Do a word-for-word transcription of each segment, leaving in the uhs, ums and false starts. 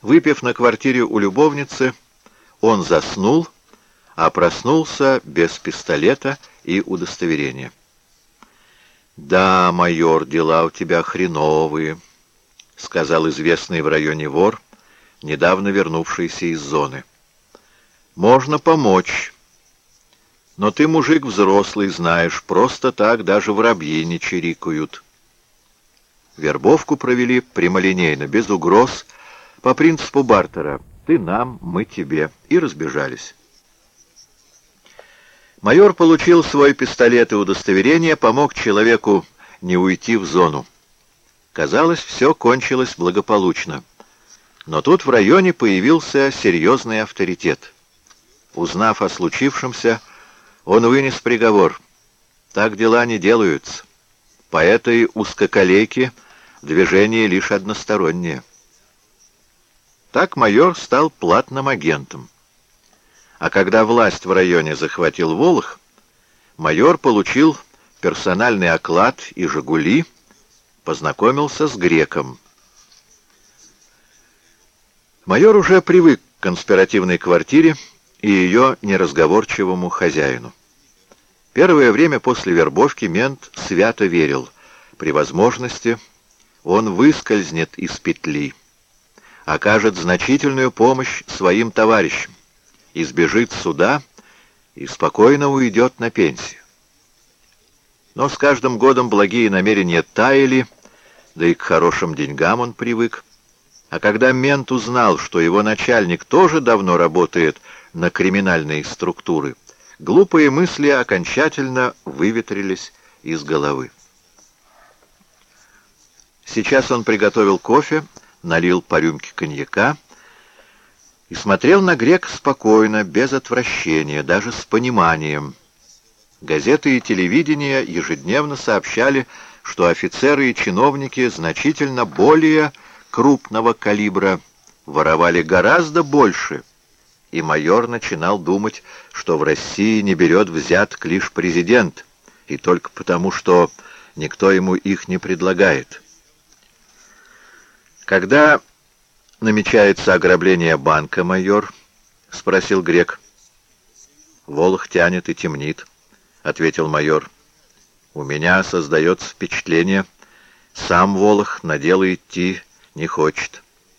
Выпив на квартире у любовницы, он заснул, а проснулся без пистолета и удостоверения. «Да, майор, дела у тебя хреновые», — сказал известный в районе вор, недавно вернувшийся из зоны. «Можно помочь. Но ты мужик взрослый, знаешь, просто так даже воробьи не чирикают». Вербовку провели прямолинейно, без угроз, по принципу бартера. Ты нам, мы тебе. И разбежались. Майор получил свой пистолет и удостоверение, помог человеку не уйти в зону. Казалось, все кончилось благополучно. Но тут в районе появился серьезный авторитет. Узнав о случившемся, он вынес приговор. Так дела не делаются. По этой узкоколейке движение лишь одностороннее. Так майор стал платным агентом. А когда власть в районе захватил Волох, майор получил персональный оклад и «Жигули», познакомился с Греком. Майор уже привык к конспиративной квартире и ее неразговорчивому хозяину. Первое время после вербовки мент свято верил: при возможности он выскользнет из петли, окажет значительную помощь своим товарищам, избежит суда и спокойно уйдет на пенсию. Но с каждым годом благие намерения таяли, да и к хорошим деньгам он привык. А когда мент узнал, что его начальник тоже давно работает на криминальные структуры, глупые мысли окончательно выветрились из головы. Сейчас он приготовил кофе, налил по рюмке коньяка и смотрел на Грека спокойно, без отвращения, даже с пониманием. Газеты и телевидение ежедневно сообщали, что офицеры и чиновники значительно более крупного калибра воровали гораздо больше, и майор начинал думать, что в России не берет взяток лишь президент, и только потому, что никто ему их не предлагает. «Когда намечается ограбление банка, майор?» — спросил Грек. «Волох тянет и темнит», — ответил майор. «У меня создается впечатление, сам Волох на дело идти не хочет».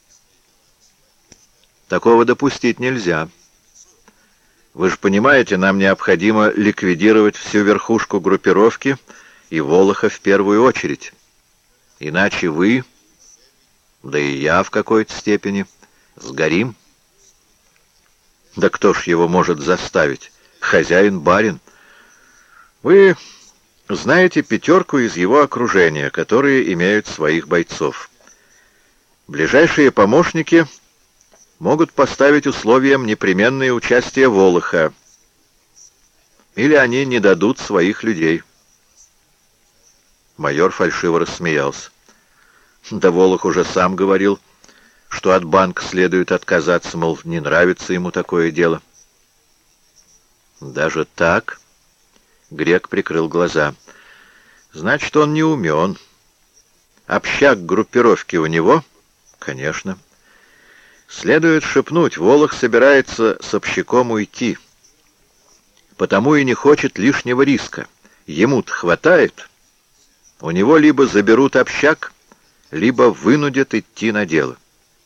«Такого допустить нельзя. Вы же понимаете, нам необходимо ликвидировать всю верхушку группировки и Волоха в первую очередь. Иначе вы, да и я в какой-то степени, сгорим». «Да кто ж его может заставить? Хозяин-барин. Вы знаете пятерку из его окружения, которые имеют своих бойцов. Ближайшие помощники могут поставить условием непременное участие Волоха, или они не дадут своих людей». Майор фальшиво рассмеялся. «Да Волох уже сам говорил, что от банка следует отказаться, мол, не нравится ему такое дело». «Даже так?» — Грек прикрыл глаза. «Значит, он не умен. Общак группировки у него?» «Конечно. Следует шепнуть, Волох собирается с общаком уйти. Потому и не хочет лишнего риска. Ему-то хватает. У него либо заберут общак, либо вынудят идти на дело».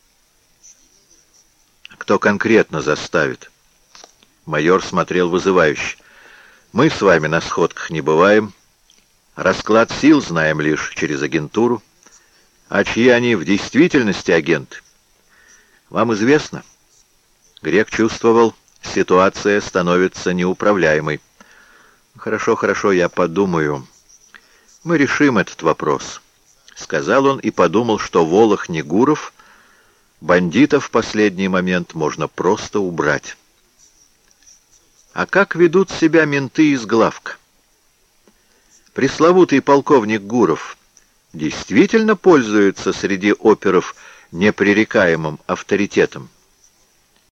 «Кто конкретно заставит?» Майор смотрел вызывающе. «Мы с вами на сходках не бываем. Расклад сил знаем лишь через агентуру. А чьи они в действительности агенты? Вам известно?» Грек чувствовал, ситуация становится неуправляемой. «Хорошо, хорошо, я подумаю. Мы решим этот вопрос», — сказал он и подумал, что Волох не Гуров, бандитов в последний момент можно просто убрать. А как ведут себя менты из главка? Пресловутый полковник Гуров действительно пользуется среди оперов непререкаемым авторитетом?